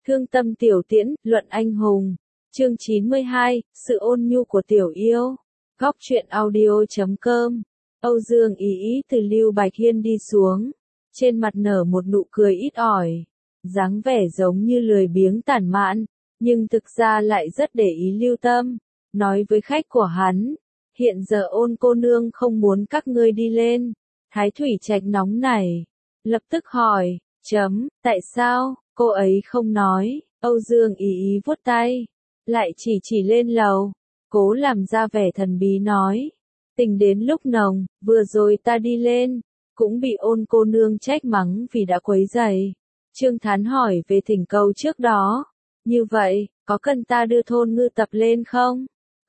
Thương tâm tiểu tiễn, luận anh hùng. Chương 92, sự ôn nhu của tiểu yêu. Góc truyện audio.com. Âu Dương Ý Ý từ Lưu Bạch Hiên đi xuống, trên mặt nở một nụ cười ít ỏi, dáng vẻ giống như lười biếng tản mạn, nhưng thực ra lại rất để ý Lưu Tâm, nói với khách của hắn, hiện giờ Ôn cô nương không muốn các ngươi đi lên. Thái Thủy Trạch nóng nảy, lập tức hỏi, tại sao, cô ấy không nói. Âu Dương Ý Ý vuốt tay, lại chỉ lên lầu, cố làm ra vẻ thần bí nói, tình đến lúc nồng, vừa rồi ta đi lên, cũng bị Ôn cô nương trách mắng vì đã quấy rầy. Trương Thán hỏi về thỉnh cầu trước đó, như vậy, có cần ta đưa Thôn Ngư Tập lên không?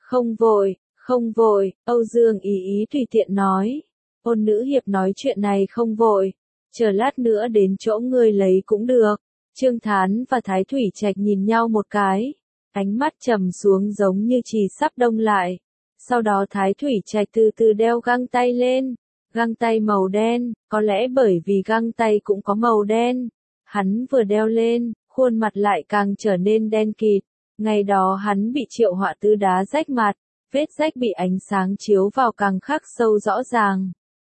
Không vội, Âu Dương Ý Ý tùy tiện nói. Ôn nữ hiệp nói chuyện này không vội, chờ lát nữa đến chỗ ngươi lấy cũng được. Trương Thán và Thái Thủy Trạch nhìn nhau một cái, ánh mắt trầm xuống giống như chì sắp đông lại. Sau đó Thái Thủy Trạch từ từ đeo găng tay lên, găng tay màu đen, có lẽ bởi vì găng tay cũng có màu đen. Hắn vừa đeo lên, khuôn mặt lại càng trở nên đen kịt. Ngày đó hắn bị Triệu Họa Tư đá rách mặt, vết rách bị ánh sáng chiếu vào càng khắc sâu rõ ràng.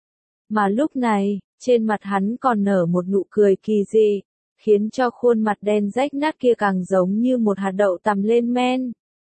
Mà lúc này, trên mặt hắn còn nở một nụ cười kỳ dị, khiến cho khuôn mặt đen rách nát kia càng giống như một hạt đậu tằm lên men.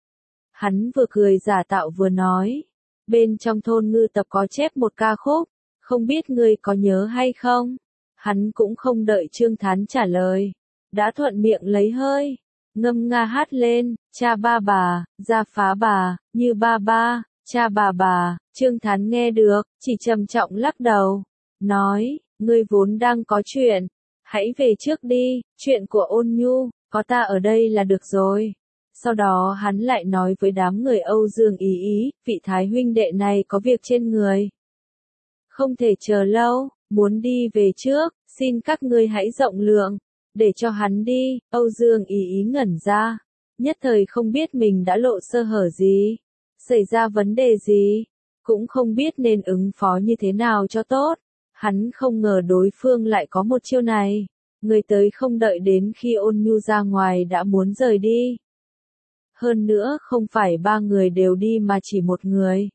Hắn vừa cười giả tạo vừa nói, bên trong Thôn Ngư Tập có chép một ca khúc, không biết ngươi có nhớ hay không? Hắn cũng không đợi Trương Thán trả lời, đã thuận miệng lấy hơi, ngâm nga hát lên, cha ba bà, gia phá bà, như ba ba, cha bà. Trương Thán nghe được, chỉ trầm trọng lắc đầu, nói, ngươi vốn đang có chuyện, hãy về trước đi, chuyện của Ôn Nhu, có ta ở đây là được rồi. Sau đó hắn lại nói với đám người Âu Dương Ý Ý, vị thái huynh đệ này có việc trên người, không thể chờ lâu, muốn đi về trước, xin các ngươi hãy rộng lượng, để cho hắn đi. Âu Dương Ý Ý ngẩn ra, nhất thời không biết mình đã lộ sơ hở gì, xảy ra vấn đề gì, cũng không biết nên ứng phó như thế nào cho tốt. Hắn không ngờ đối phương lại có một chiêu này, người tới không đợi đến khi Ôn Nhu ra ngoài đã muốn rời đi. Hơn nữa không phải ba người đều đi mà chỉ một người.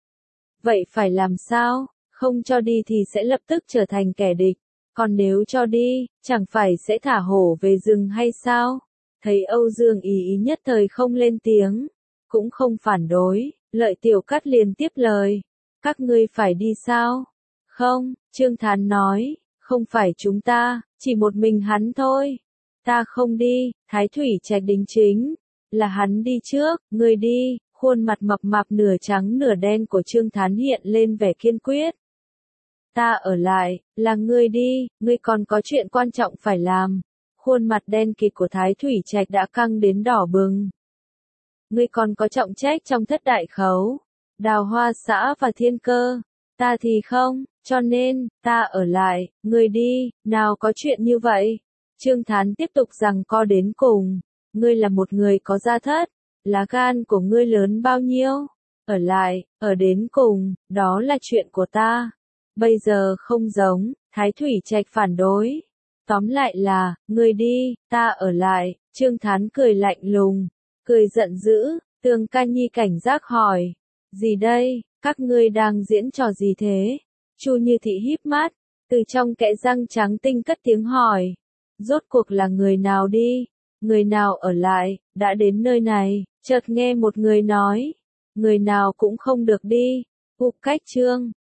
Vậy phải làm sao? Không cho đi thì sẽ lập tức trở thành kẻ địch, còn nếu cho đi, chẳng phải sẽ thả hổ về rừng hay sao? Thấy Âu Dương Ý Ý nhất thời không lên tiếng, cũng không phản đối, Lợi Tiểu Cát liền tiếp lời, các ngươi phải đi sao? Không, Trương Thán nói, không phải chúng ta, chỉ một mình hắn thôi. Ta không đi. Thái Thủy Trạch đính chính, là hắn đi trước, ngươi đi. Khuôn mặt mập mạp nửa trắng nửa đen của Trương Thán hiện lên vẻ kiên quyết. Ta ở lại, là ngươi đi, ngươi còn có chuyện quan trọng phải làm. Khuôn mặt đen kịt của Thái Thủy Trạch đã căng đến đỏ bừng. Ngươi còn có trọng trách trong Thất Đại Khấu, Đào Hoa xã và Thiên Cơ. Ta thì không, cho nên, ta ở lại, ngươi đi, nào có chuyện như vậy. Trương Thán tiếp tục giằng co đến cùng, ngươi là một người có gia thất, lá gan của ngươi lớn bao nhiêu? Ở lại, ở đến cùng, đó là chuyện của ta. Bây giờ không giống, Thái Thủy Trạch phản đối. Tóm lại là, ngươi đi, ta ở lại. Trương Thán cười lạnh lùng, cười giận dữ. Tường Ca Nhi cảnh giác hỏi, gì đây, các ngươi đang diễn trò gì thế? Chu Như Thị híp mắt, từ trong kẽ răng trắng tinh cất tiếng hỏi, rốt cuộc là người nào đi, người nào ở lại, đã đến nơi này. Chợt nghe một người nói, người nào cũng không được đi. Ục Cách Trương,